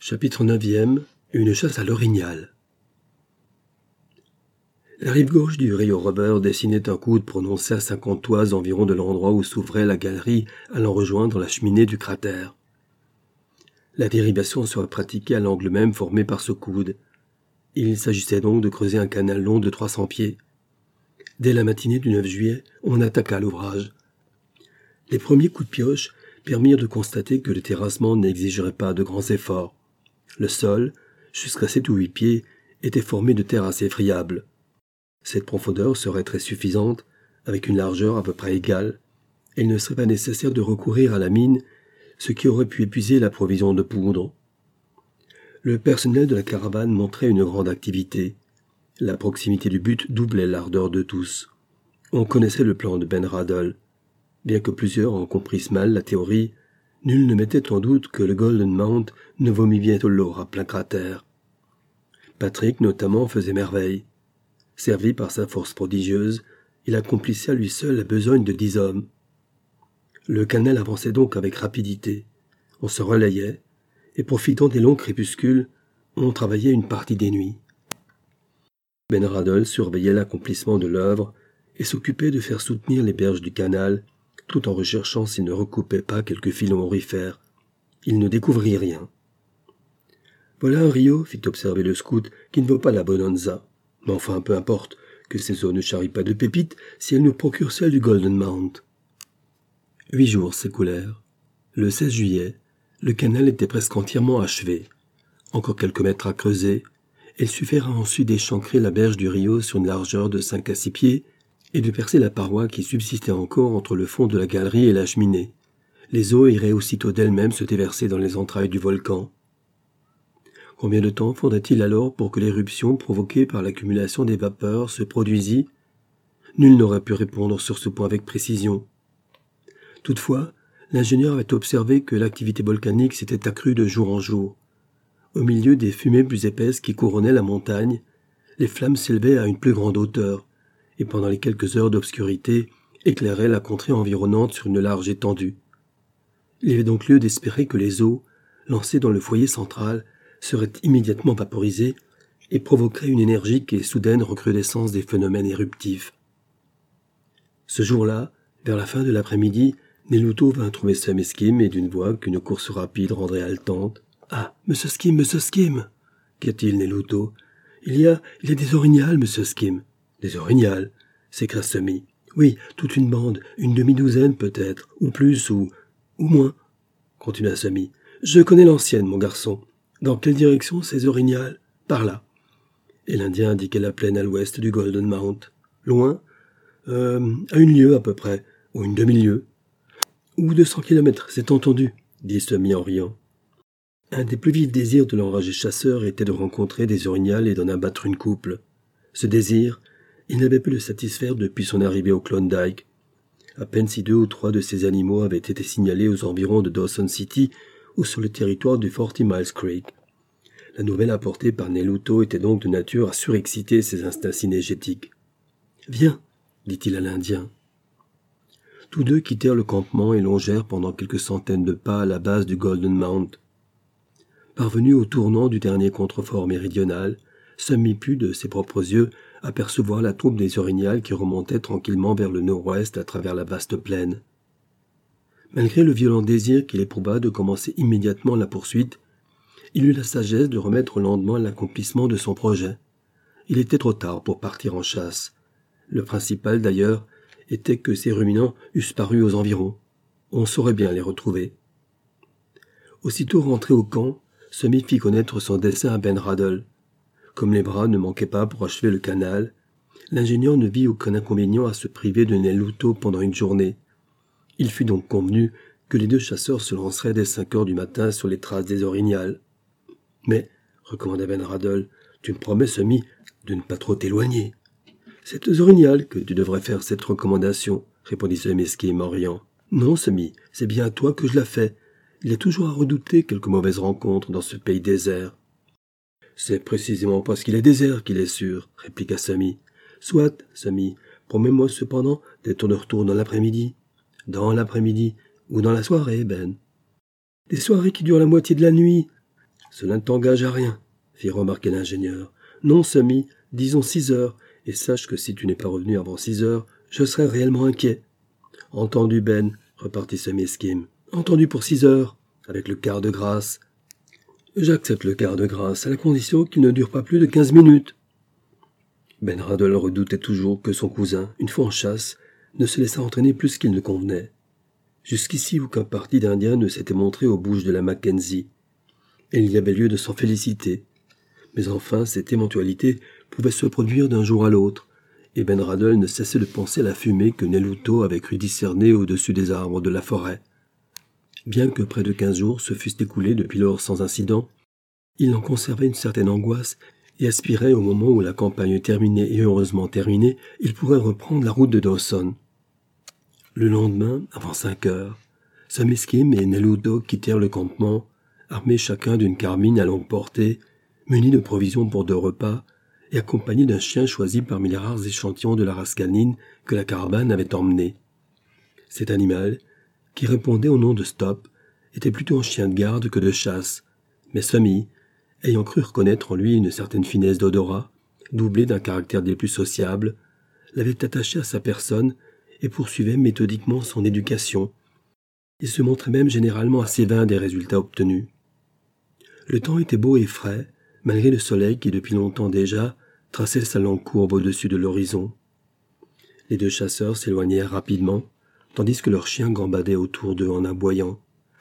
Chapitre 9e. Une chasse à l'orignal. La rive gauche du rio Robert dessinait un coude prononcé à 50 toises environ de l'endroit où s'ouvrait la galerie allant rejoindre la cheminée du cratère. La dérivation serait pratiquée à l'angle même formé par ce coude. Il s'agissait donc de creuser un canal long de 300 pieds. Dès la matinée du 9 juillet, on attaqua l'ouvrage. Les premiers coups de pioche permirent de constater que le terrassement n'exigerait pas de grands efforts. Le sol, jusqu'à 7 ou 8 pieds, était formé de terre assez friable. Cette profondeur serait très suffisante, avec une largeur à peu près égale, et il ne serait pas nécessaire de recourir à la mine, ce qui aurait pu épuiser la provision de poudre. Le personnel de la caravane montrait une grande activité. La proximité du but doublait l'ardeur de tous. On connaissait le plan de Ben Radl. Bien que plusieurs en comprissent mal la théorie, nul ne mettait en doute que le Golden Mount ne vomit bientôt l'eau à plein cratère. Patrick, notamment, faisait merveille. Servi par sa force prodigieuse, il accomplissait à lui seul la besogne de 10 hommes. Le canal avançait donc avec rapidité. On se relayait, et profitant des longs crépuscules, on travaillait une partie des nuits. Ben Radl surveillait l'accomplissement de l'œuvre et s'occupait de faire soutenir les berges du canal, tout en recherchant s'il ne recoupait pas quelques filons aurifères. Il ne découvrit rien. « Voilà un rio, fit observer le scout, qui ne vaut pas la bonanza. Mais enfin, peu importe, que ces eaux ne charrient pas de pépites si elles nous procurent celles du Golden Mount. » 8 jours s'écoulèrent. Le 16 juillet, le canal était presque entièrement achevé. Encore quelques mètres à creuser, il suffira ensuite d'échancrer la berge du rio sur une largeur de 5 à 6 pieds et de percer la paroi qui subsistait encore entre le fond de la galerie et la cheminée. Les eaux iraient aussitôt d'elles-mêmes se déverser dans les entrailles du volcan. Combien de temps faudrait-il alors pour que l'éruption provoquée par l'accumulation des vapeurs se produisît ? Nul n'aurait pu répondre sur ce point avec précision. Toutefois, l'ingénieur avait observé que l'activité volcanique s'était accrue de jour en jour. Au milieu des fumées plus épaisses qui couronnaient la montagne, les flammes s'élevaient à une plus grande hauteur, et pendant les quelques heures d'obscurité, éclairaient la contrée environnante sur une large étendue. Il y avait donc lieu d'espérer que les eaux, lancées dans le foyer central, seraient immédiatement vaporisées et provoqueraient une énergique et soudaine recrudescence des phénomènes éruptifs. Ce jour-là, vers la fin de l'après-midi, Neluto vint trouver Sam et Skim et d'une voix qu'une course rapide rendrait haletante. « Ah, Monsieur Skim !» Qu'y a-t-il, Neluto ? Il y a des orignals, Monsieur Skim. »« Des orignals ?» s'écria Semi. « Oui, toute une bande, une demi-douzaine peut-être, ou plus, ou moins, » continua Semi. « Je connais l'ancienne, mon garçon. Dans quelle direction ces orignals ? Par là. » Et l'Indien indiquait la plaine à l'ouest du Golden Mount. « Loin ? À 1 lieue à peu près, ou une demi-lieue. »« Ou 200 kilomètres, c'est entendu, » dit Semi en riant. Un des plus vifs désirs de l'enragé chasseur était de rencontrer des orignals et d'en abattre une couple. Ce désir, il n'avait pu le satisfaire depuis son arrivée au Klondike. À peine si 2 ou 3 de ces animaux avaient été signalés aux environs de Dawson City ou sur le territoire du 40 Miles Creek. La nouvelle apportée par Neluto était donc de nature à surexciter ses instincts synégétiques. « Viens !» dit-il à l'Indien. Tous deux quittèrent le campement et longèrent pendant quelques centaines de pas à la base du Golden Mount. Parvenu au tournant du dernier contrefort méridional, Semi put, de ses propres yeux, apercevoir la troupe des orignals qui remontait tranquillement vers le nord-ouest à travers la vaste plaine. Malgré le violent désir qu'il éprouva de commencer immédiatement la poursuite, il eut la sagesse de remettre au lendemain l'accomplissement de son projet. Il était trop tard pour partir en chasse. Le principal, d'ailleurs, était que ces ruminants eussent paru aux environs. On saurait bien les retrouver. Aussitôt rentré au camp, Semi fit connaître son dessein à Ben Radl. Comme les bras ne manquaient pas pour achever le canal, l'ingénieur ne vit aucun inconvénient à se priver de Neluto pendant une journée. Il fut donc convenu que les 2 chasseurs se lanceraient dès 5 heures du matin sur les traces des orignals. « Mais, recommanda Ben Radl, tu me promets, Semi, de ne pas trop t'éloigner. »« C'est aux orignals que tu devrais faire cette recommandation, » répondit Semi Skim en riant. « Non, Semi, c'est bien à toi que je la fais. Il y a toujours à redouter quelques mauvaises rencontres dans ce pays désert. »« C'est précisément parce qu'il est désert qu'il est sûr, » répliqua Semi. « Soit, Semi, promets-moi cependant d'être de retour dans l'après-midi. »« Dans l'après-midi, ou dans la soirée, Ben. »« Des soirées qui durent la moitié de la nuit. » Cela ne t'engage à rien, fit remarquer l'ingénieur. Non, Semi, disons 6 heures, et sache que si tu n'es pas revenu avant 6 heures, je serai réellement inquiet. Entendu, Ben, repartit Semi Skim. Entendu pour 6 heures, avec le quart de grâce. J'accepte le quart de grâce, à la condition qu'il ne dure pas plus de 15 minutes. Ben Radl redoutait toujours que son cousin, une fois en chasse, ne se laissât entraîner plus qu'il ne convenait. Jusqu'ici, aucun parti d'Indiens ne s'était montré aux bouges de la Mackenzie, et il y avait lieu de s'en féliciter. Mais enfin, cette éventualité pouvait se produire d'un jour à l'autre, et Ben Radl ne cessait de penser à la fumée que Nelluto avait cru discerner au-dessus des arbres de la forêt. Bien que près de 15 jours se fussent écoulés depuis lors sans incident, il en conservait une certaine angoisse et aspirait au moment où la campagne terminée et heureusement terminée, il pourrait reprendre la route de Dawson. Le lendemain, avant 5 heures, Semi Skim et Nelluto quittèrent le campement, armés chacun d'une carabine à longue portée, munis de provisions pour 2 repas, et accompagnés d'un chien choisi parmi les rares échantillons de la race canine que la caravane avait emmené. Cet animal, qui répondait au nom de Stop, était plutôt un chien de garde que de chasse, mais Semi, ayant cru reconnaître en lui une certaine finesse d'odorat, doublée d'un caractère des plus sociables, l'avait attaché à sa personne et poursuivait méthodiquement son éducation. Il se montrait même généralement assez vain des résultats obtenus. Le temps était beau et frais, malgré le soleil qui depuis longtemps déjà traçait sa longue courbe au-dessus de l'horizon. Les 2 chasseurs s'éloignèrent rapidement, tandis que leurs chiens gambadaient autour d'eux en aboyant.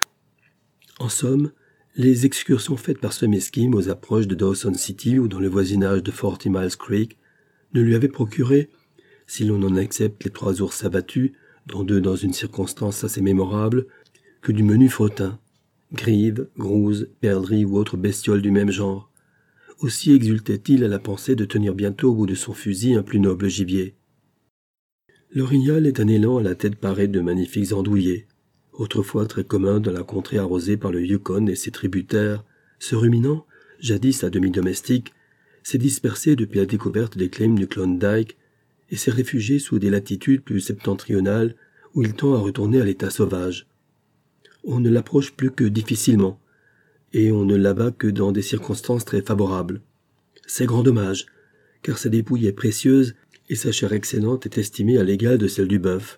En somme, les excursions faites par Semi Skim aux approches de Dawson City ou dans le voisinage de 40 Miles Creek ne lui avaient procuré, si l'on en accepte les 3 ours abattus, dont 2 dans une circonstance assez mémorable, que du menu fretin, grives, grouses, perdrix ou autres bestioles du même genre. Aussi exultait-il à la pensée de tenir bientôt au bout de son fusil un plus noble gibier. L'orignal est un élan à la tête parée de magnifiques andouillés. Autrefois très commun dans la contrée arrosée par le Yukon et ses tributaires, ce ruminant, jadis à demi domestique, s'est dispersé depuis la découverte des claims du Klondike et s'est réfugié sous des latitudes plus septentrionales où il tend à retourner à l'état sauvage. On ne l'approche plus que difficilement, et on ne l'abat que dans des circonstances très favorables. C'est grand dommage, car sa dépouille est précieuse et sa chair excellente est estimée à l'égal de celle du bœuf.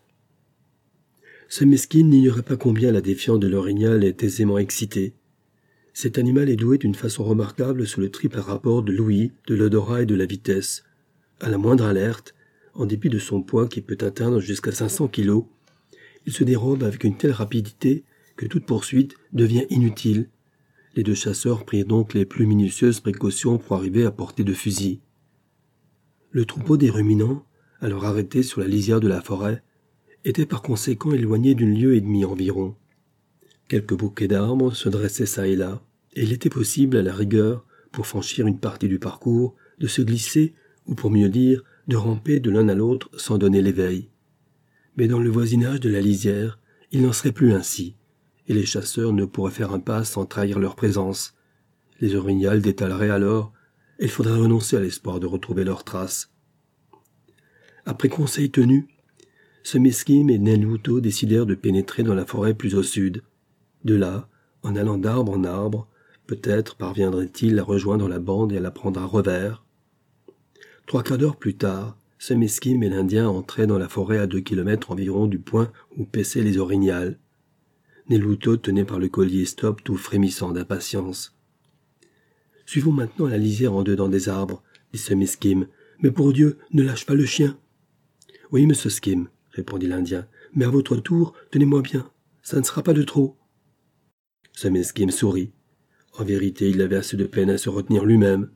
Ce mesquin n'ignorait pas combien la défiance de l'orignal est aisément excitée. Cet animal est doué d'une façon remarquable sous le triple rapport de l'ouïe, de l'odorat et de la vitesse. À la moindre alerte, en dépit de son poids qui peut atteindre jusqu'à 500 kilos, il se dérobe avec une telle rapidité que toute poursuite devient inutile. Les 2 chasseurs prirent donc les plus minutieuses précautions pour arriver à portée de fusil. Le troupeau des ruminants, alors arrêté sur la lisière de la forêt, était par conséquent éloigné d'une lieue et demie environ. Quelques bouquets d'arbres se dressaient çà et là, et il était possible, à la rigueur, pour franchir une partie du parcours, de se glisser, ou pour mieux dire, de ramper de l'un à l'autre sans donner l'éveil. Mais dans le voisinage de la lisière, il n'en serait plus ainsi, et les chasseurs ne pourraient faire un pas sans trahir leur présence. Les orignals détaleraient alors, et il faudrait renoncer à l'espoir de retrouver leurs traces. Après conseil tenu, Semi Skim et Nelluto décidèrent de pénétrer dans la forêt plus au sud. De là, en allant d'arbre en arbre, peut-être parviendraient-ils à rejoindre la bande et à la prendre à revers. 3 quarts d'heure plus tard, Semi Skim et l'Indien entraient dans la forêt à 2 kilomètres environ du point où paissaient les orignals. Nelluto tenait par le collier Stop tout frémissant d'impatience. « Suivons maintenant la lisière en dedans des arbres, dit Semi Skim. Mais pour Dieu, ne lâche pas le chien. Oui, monsieur Skim, répondit l'Indien, mais à votre tour, tenez-moi bien, ça ne sera pas de trop. Semi Skim sourit. En vérité, il avait assez de peine à se retenir lui-même.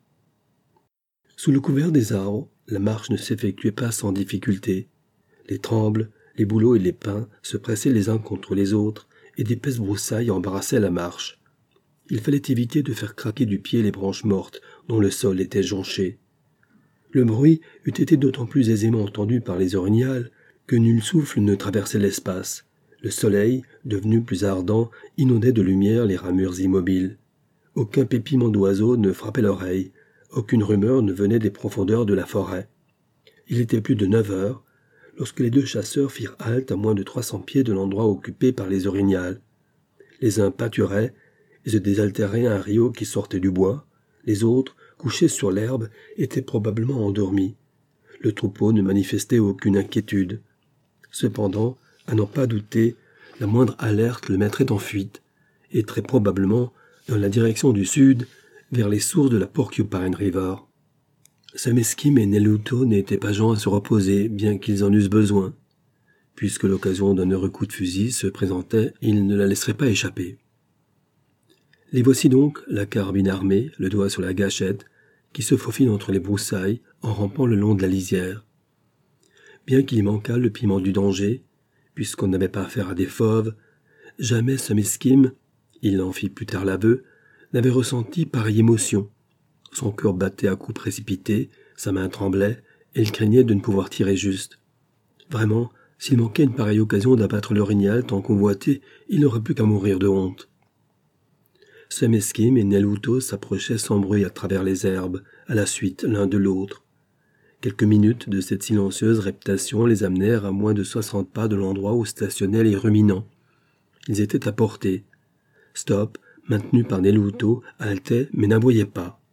Sous le couvert des arbres, la marche ne s'effectuait pas sans difficulté. Les trembles, les bouleaux et les pins se pressaient les uns contre les autres, et d'épaisses broussailles embarrassaient la marche. Il fallait éviter de faire craquer du pied les branches mortes dont le sol était jonché. Le bruit eût été d'autant plus aisément entendu par les orignals que nul souffle ne traversait l'espace. Le soleil, devenu plus ardent, inondait de lumière les ramures immobiles. Aucun pépiment d'oiseau ne frappait l'oreille, aucune rumeur ne venait des profondeurs de la forêt. Il était plus de 9 heures, lorsque les 2 chasseurs firent halte à moins de 300 pieds de l'endroit occupé par les orignals. Les uns pâturaient, et se désaltérait un rio qui sortait du bois. Les autres, couchés sur l'herbe, étaient probablement endormis. Le troupeau ne manifestait aucune inquiétude. Cependant, à n'en pas douter, la moindre alerte le mettrait en fuite, et très probablement dans la direction du sud, vers les sources de la Porcupine River. Sam Skim et Nelluto n'étaient pas gens à se reposer, bien qu'ils en eussent besoin. Puisque l'occasion d'un heureux coup de fusil se présentait, ils ne la laisseraient pas échapper. Les voici donc, la carabine armée, le doigt sur la gâchette, qui se faufilent entre les broussailles en rampant le long de la lisière. Bien qu'il y manquât le piment du danger, puisqu'on n'avait pas affaire à des fauves, jamais Sam Skim, il en fit plus tard l'aveu, n'avait ressenti pareille émotion. Son cœur battait à coups précipités, sa main tremblait, et il craignait de ne pouvoir tirer juste. Vraiment, s'il manquait une pareille occasion d'abattre l'orignal tant convoité, il n'aurait plus qu'à mourir de honte. Sam Skim et Nelluto s'approchaient sans bruit à travers les herbes, à la suite l'un de l'autre. Quelques minutes de cette silencieuse réputation les amenèrent à moins de 60 pas de l'endroit où stationnaient les ruminants. Ils étaient à portée. Stop, maintenu par Nelluto, haletait mais n'aboyait pas.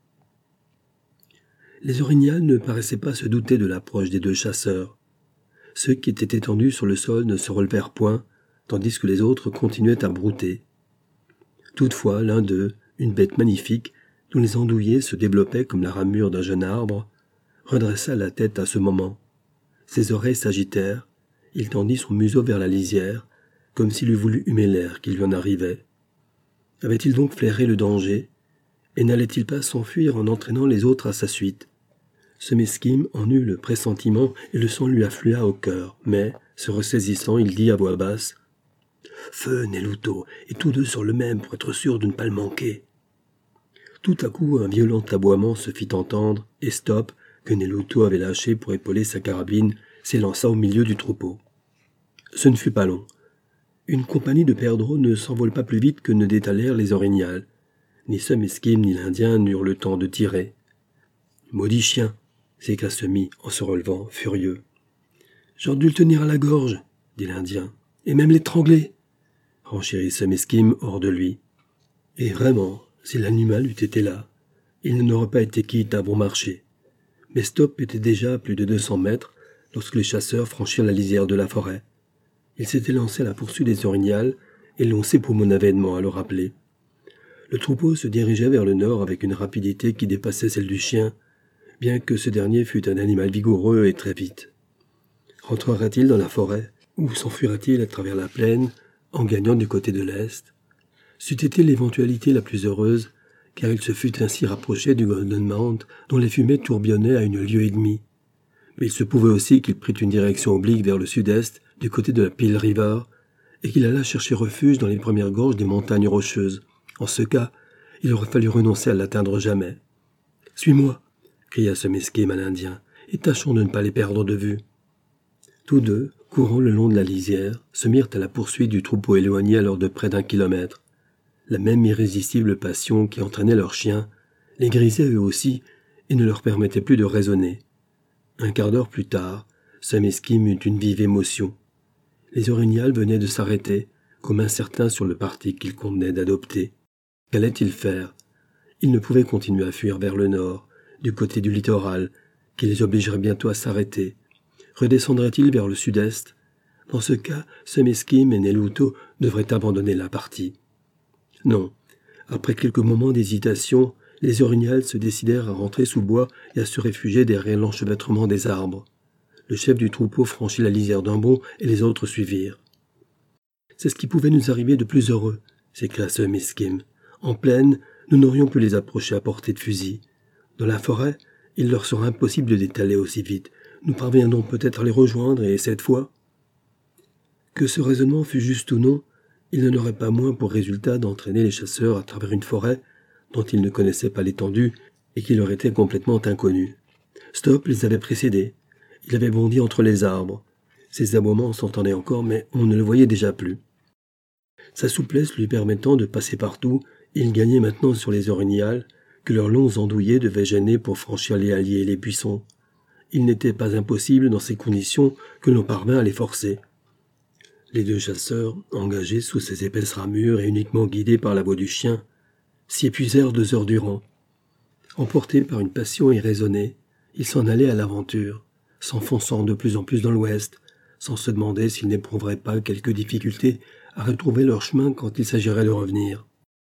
Les orignals ne paraissaient pas se douter de l'approche des deux chasseurs. Ceux qui étaient étendus sur le sol ne se relevèrent point, tandis que les autres continuaient à brouter. Toutefois, l'un d'eux, une bête magnifique, dont les andouillés se développaient comme la ramure d'un jeune arbre, redressa la tête à ce moment. Ses oreilles s'agitèrent, il tendit son museau vers la lisière, comme s'il eût voulu humer l'air qui lui en arrivait. Avait-il donc flairé le danger, et n'allait-il pas s'enfuir en entraînant les autres à sa suite? Sam Skim en eut le pressentiment et le sang lui afflua au cœur, mais, se ressaisissant, il dit à voix basse « Feu, Nelluto, et tous deux sur le même pour être sûr de ne pas le manquer. » Tout à coup, un violent aboiement se fit entendre, et Stop, que Nelluto avait lâché pour épauler sa carabine, s'élança au milieu du troupeau. Ce ne fut pas long. Une compagnie de perdreaux ne s'envole pas plus vite que ne détalèrent les orignals. Ni Sam Skim ni l'Indien n'eurent le temps de tirer. « Maudit chien !» s'écria Semi en se relevant, furieux. « J'aurais dû le tenir à la gorge, » dit l'Indien, « et même l'étrangler. » renchérit Sam Skim hors de lui. Et vraiment, si l'animal eût été là, il n'aurait pas été quitte à bon marché. Mais Stop était déjà à plus de 200 mètres lorsque les chasseurs franchirent la lisière de la forêt. Ils s'étaient lancés à la poursuite des orignals et l'on s'époumonait vainement à le rappeler. Le troupeau se dirigeait vers le nord avec une rapidité qui dépassait celle du chien, bien que ce dernier fût un animal vigoureux et très vite. Rentrerait-il dans la forêt, ou s'enfuirait-il à travers la plaine, en gagnant du côté de l'est? C'eût été l'éventualité la plus heureuse, car il se fût ainsi rapproché du Golden Mount, dont les fumées tourbillonnaient à 1 lieue et demie. Mais il se pouvait aussi qu'il prit une direction oblique vers le sud-est, du côté de la Peel River, et qu'il alla chercher refuge dans les premières gorges des montagnes rocheuses. En ce cas, il aurait fallu renoncer à l'atteindre jamais. « Suis-moi !» cria Sam Skim à l'Indien, « et tâchons de ne pas les perdre de vue. » Tous deux, courant le long de la lisière, se mirent à la poursuite du troupeau éloigné alors de près d'1 kilomètre. La même irrésistible passion qui entraînait leurs chiens les grisait eux aussi et ne leur permettait plus de raisonner. Un quart d'heure plus tard, Sam Skim eut une vive émotion. Les orignals venaient de s'arrêter, comme incertains sur le parti qu'ils convenaient d'adopter. Qu'allait-il faire? Ils ne pouvaient continuer à fuir vers le nord, du côté du littoral, qui les obligerait bientôt à s'arrêter. Redescendraient-ils vers le sud-est? Dans ce cas, Sam Skim et Nelluto devraient abandonner la partie. Non. Après quelques moments d'hésitation, les orignals se décidèrent à rentrer sous bois et à se réfugier derrière l'enchevêtrement des arbres. Le chef du troupeau franchit la lisière d'un bond et les autres suivirent. « C'est ce qui pouvait nous arriver de plus heureux, » s'écria Sam Skim. « En plaine, nous n'aurions pu les approcher à portée de fusil. Dans la forêt, il leur sera impossible de détaler aussi vite. Nous parviendrons peut-être à les rejoindre et cette fois... » Que ce raisonnement fût juste ou non, il n'en aurait pas moins pour résultat d'entraîner les chasseurs à travers une forêt dont ils ne connaissaient pas l'étendue et qui leur était complètement inconnue. Stop les avait précédés. Il avait bondi entre les arbres. Ses aboiements s'entendaient encore, mais on ne le voyait déjà plus. Sa souplesse lui permettant de passer partout, il gagnait maintenant sur les orignals, que leurs longs andouillés devaient gêner pour franchir les halliers et les buissons. Il n'était pas impossible dans ces conditions que l'on parvint à les forcer. Les deux chasseurs, engagés sous ces épaisses ramures et uniquement guidés par la voix du chien, s'y épuisèrent 2 heures durant. Emportés par une passion irraisonnée, ils s'en allaient à l'aventure, s'enfonçant de plus en plus dans l'ouest, sans se demander s'ils n'éprouveraient pas quelques difficultés à retrouver leur chemin quand il s'agirait de revenir.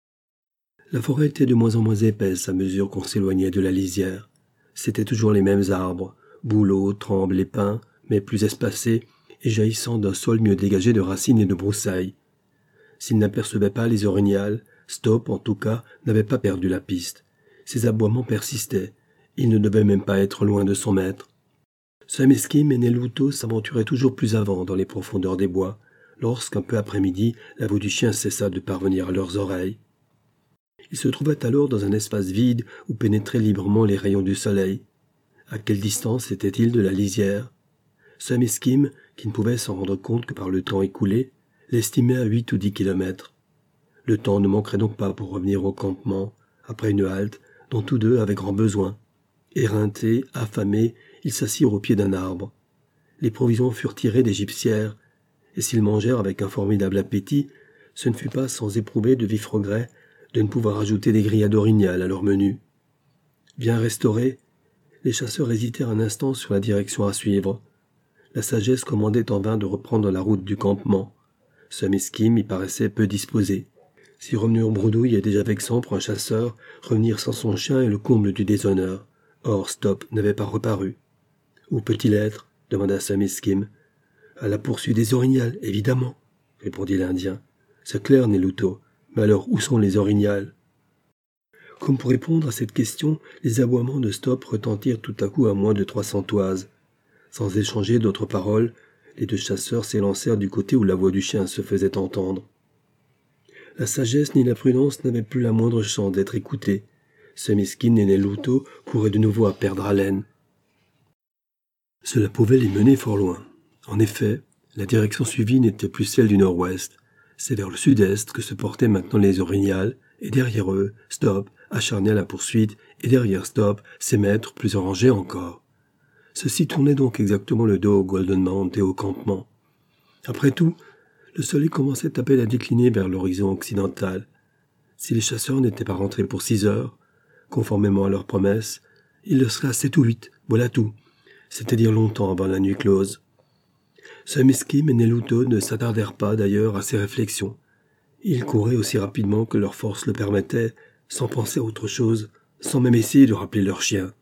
La forêt était de moins en moins épaisse à mesure qu'on s'éloignait de la lisière. C'étaient toujours les mêmes arbres, bouleaux, trembles et pins, mais plus espacés et jaillissant d'un sol mieux dégagé de racines et de broussailles. S'ils n'apercevaient pas les orignals, Stop, en tout cas, n'avait pas perdu la piste. Ses aboiements persistaient. Il ne devait même pas être loin de son maître. Sam Skim et Nelluto s'aventuraient toujours plus avant dans les profondeurs des bois, lorsqu'un peu après-midi, la voix du chien cessa de parvenir à leurs oreilles. Ils se trouvaient alors dans un espace vide où pénétraient librement les rayons du soleil. À quelle distance étaient-ils de la lisière? Sam Skim, qui ne pouvait s'en rendre compte que par le temps écoulé, l'estimait à 8 ou 10 kilomètres. Le temps ne manquerait donc pas pour revenir au campement, après une halte dont tous deux avaient grand besoin. Éreintés, affamés, ils s'assirent au pied d'un arbre. Les provisions furent tirées des gibecières, et s'ils mangèrent avec un formidable appétit, ce ne fut pas sans éprouver de vifs regrets de ne pouvoir ajouter des grillades orignales à leur menu. Bien restaurés, les chasseurs hésitèrent un instant sur la direction à suivre. La sagesse commandait en vain de reprendre la route du campement. Sam Skim y paraissait peu disposé. Si revenir bredouille est déjà vexant pour un chasseur, revenir sans son chien est le comble du déshonneur. Or Stop n'avait pas reparu. « Où peut-il être » demanda Sam Skim. « À la poursuite des orignals, évidemment, » répondit l'Indien. « C'est clair, Nelluto. Mais alors où sont les orignals » Comme pour répondre à cette question, les aboiements de Stop retentirent tout à coup à moins de 300 toises. Sans échanger d'autres paroles, les 2 chasseurs s'élancèrent du côté où la voix du chien se faisait entendre. La sagesse ni la prudence n'avaient plus la moindre chance d'être écoutées. Sam Skim et Nelluto couraient de nouveau à perdre haleine. Cela pouvait les mener fort loin. En effet, la direction suivie n'était plus celle du nord-ouest. C'est vers le sud-est que se portaient maintenant les orignals, et derrière eux, Stop, acharné à la poursuite, et derrière Stop, ses maîtres plus en rangée encore. Ceux-ci tournaient donc exactement le dos au Golden Mount et au campement. Après tout, le soleil commençait à peine à décliner vers l'horizon occidental. Si les chasseurs n'étaient pas rentrés pour 6 heures, conformément à leur promesse, ils le seraient à 7 ou 8, voilà tout, c'est-à-dire longtemps avant la nuit close. Sam Skim et Nelluto ne s'attardèrent pas d'ailleurs à ces réflexions. Ils couraient aussi rapidement que leurs forces le permettaient, sans penser à autre chose, sans même essayer de rappeler leur chien.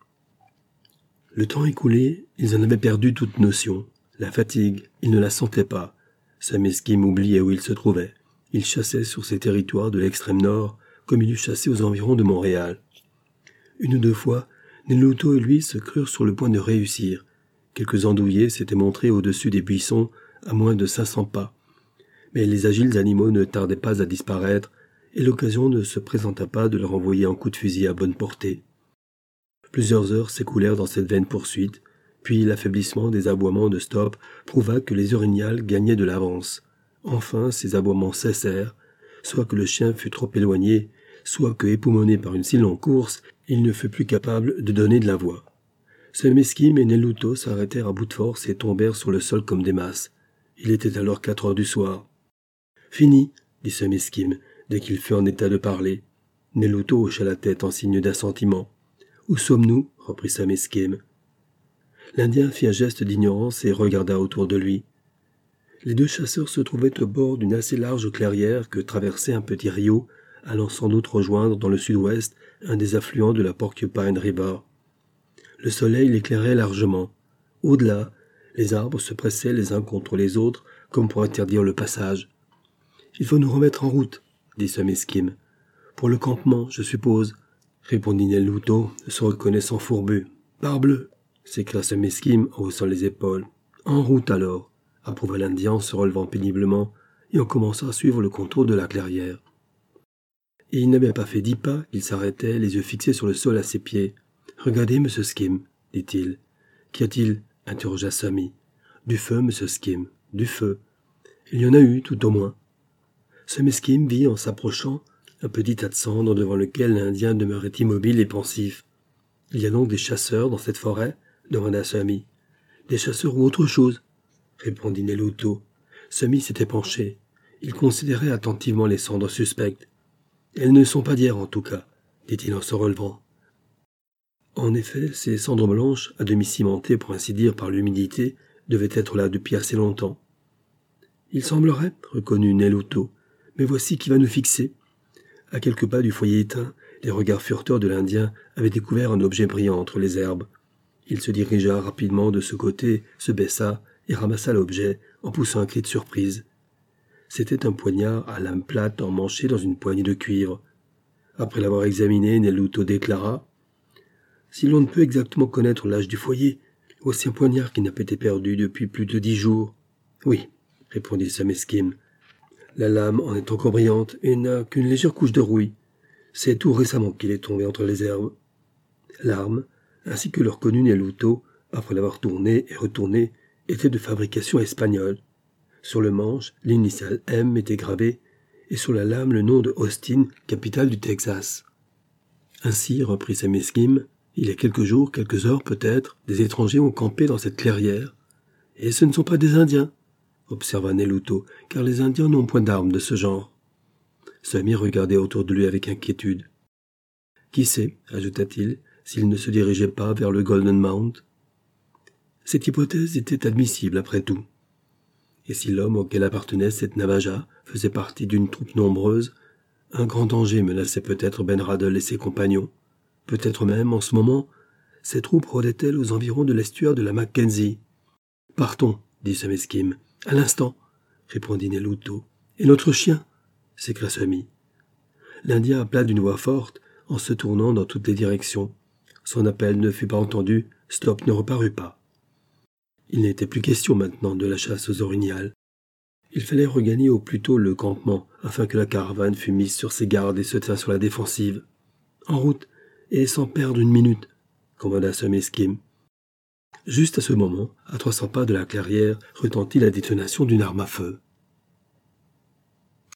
Le temps écoulé, ils en avaient perdu toute notion. La fatigue, ils ne la sentaient pas. Sam Skim oubliait où il se trouvait. Il chassait sur ces territoires de l'extrême nord, comme il eût chassé aux environs de Montréal. 1 ou 2 fois, Nelluto et lui se crurent sur le point de réussir. Quelques andouillés s'étaient montrés au-dessus des buissons, à moins de 500 pas. Mais les agiles animaux ne tardaient pas à disparaître, et l'occasion ne se présenta pas de leur envoyer un coup de fusil à bonne portée. Plusieurs heures s'écoulèrent dans cette vaine poursuite, puis l'affaiblissement des aboiements de Stop prouva que les orignals gagnaient de l'avance. Enfin, ces aboiements cessèrent, soit que le chien fût trop éloigné, soit que, époumoné par une si longue course, il ne fut plus capable de donner de la voix. Sam Skim et Nelluto s'arrêtèrent à bout de force et tombèrent sur le sol comme des masses. Il était alors 4 heures du soir. « Fini » dit Sam Skim, dès qu'il fut en état de parler. Nelluto hocha la tête en signe d'assentiment. « Où sommes-nous » reprit Sam Skim. L'Indien fit un geste d'ignorance et regarda autour de lui. Les 2 chasseurs se trouvaient au bord d'une assez large clairière que traversait un petit rio, allant sans doute rejoindre dans le sud-ouest un des affluents de la Porcupine River. Le soleil l'éclairait largement. Au-delà, les arbres se pressaient les uns contre les autres comme pour interdire le passage. « Il faut nous remettre en route » dit Sam Skim. « Pour le campement, je suppose » répondit Nelluto, se reconnaissant fourbu. « Parbleu » s'écria Sam Skim en haussant les épaules. « En route alors » approuva l'Indien en se relevant péniblement, et on commença à suivre le contour de la clairière. Et il n'avait pas fait 10 pas qu'il s'arrêtait, les yeux fixés sur le sol à ses pieds. « Regardez, monsieur Skim, dit-il. « Qu'y a-t-il » interrogea Sammy. « Du feu, monsieur Skim, du feu. » Il y en a eu, tout au moins. Sam Skim vit, en s'approchant, un petit tas de cendres devant lequel l'Indien demeurait immobile et pensif. « Il y a donc des chasseurs dans cette forêt » demanda Sammy. « Des chasseurs ou autre chose » répondit Nelluto. Sammy s'était penché. Il considérait attentivement les cendres suspectes. « Elles ne sont pas d'hier en tout cas, dit-il en se relevant. En effet, ces cendres blanches, à demi cimentées pour ainsi dire par l'humidité, devaient être là depuis assez longtemps. Il semblerait, reconnut Nelluto, mais voici qui va nous fixer. À quelques pas du foyer éteint, les regards furteurs de l'Indien avaient découvert un objet brillant entre les herbes. Il se dirigea rapidement de ce côté, se baissa et ramassa l'objet en poussant un cri de surprise. C'était un poignard à lame plate emmanché dans une poignée de cuivre. Après l'avoir examiné, Nelluto déclara « Si l'on ne peut exactement connaître l'âge du foyer, voici un poignard qui n'a pas été perdu depuis plus de 10 jours. »« Oui, » répondit Sameskim. « La lame en est encore brillante et n'a qu'une légère couche de rouille. C'est tout récemment qu'il est tombé entre les herbes. » L'arme, ainsi que le reconnut Nelluto, après l'avoir tourné et retourné, était de fabrication espagnole. Sur le manche, l'initiale M était gravée, et sur la lame le nom de Austin, capitale du Texas. Ainsi, reprit Sameskim, il y a quelques jours, quelques heures peut-être, des étrangers ont campé dans cette clairière. Et ce ne sont pas des Indiens, observa Nelluto, car les Indiens n'ont point d'armes de ce genre. Sami regardait autour de lui avec inquiétude. Qui sait, ajouta-t-il, s'il ne se dirigeait pas vers le Golden Mount? Cette hypothèse était admissible après tout. Et si l'homme auquel appartenait cette Navaja faisait partie d'une troupe nombreuse, un grand danger menaçait peut-être Ben Radel et ses compagnons. Peut-être même, en ce moment, ces troupes rôdaient-elles aux environs de l'estuaire de la Mackenzie. « Partons, dit Sameskim. « À l'instant, répondit Nelluto. « Et notre chien » s'écria Sami. L'Indien appela d'une voix forte, en se tournant dans toutes les directions. Son appel ne fut pas entendu, Stop ne reparut pas. Il n'était plus question maintenant de la chasse aux orignals. Il fallait regagner au plus tôt le campement, afin que la caravane fût mise sur ses gardes et se tînt sur la défensive. En route, et sans perdre une minute, commanda Sameskim. Juste à ce moment, à 300 pas de la clairière, retentit la détonation d'une arme à feu.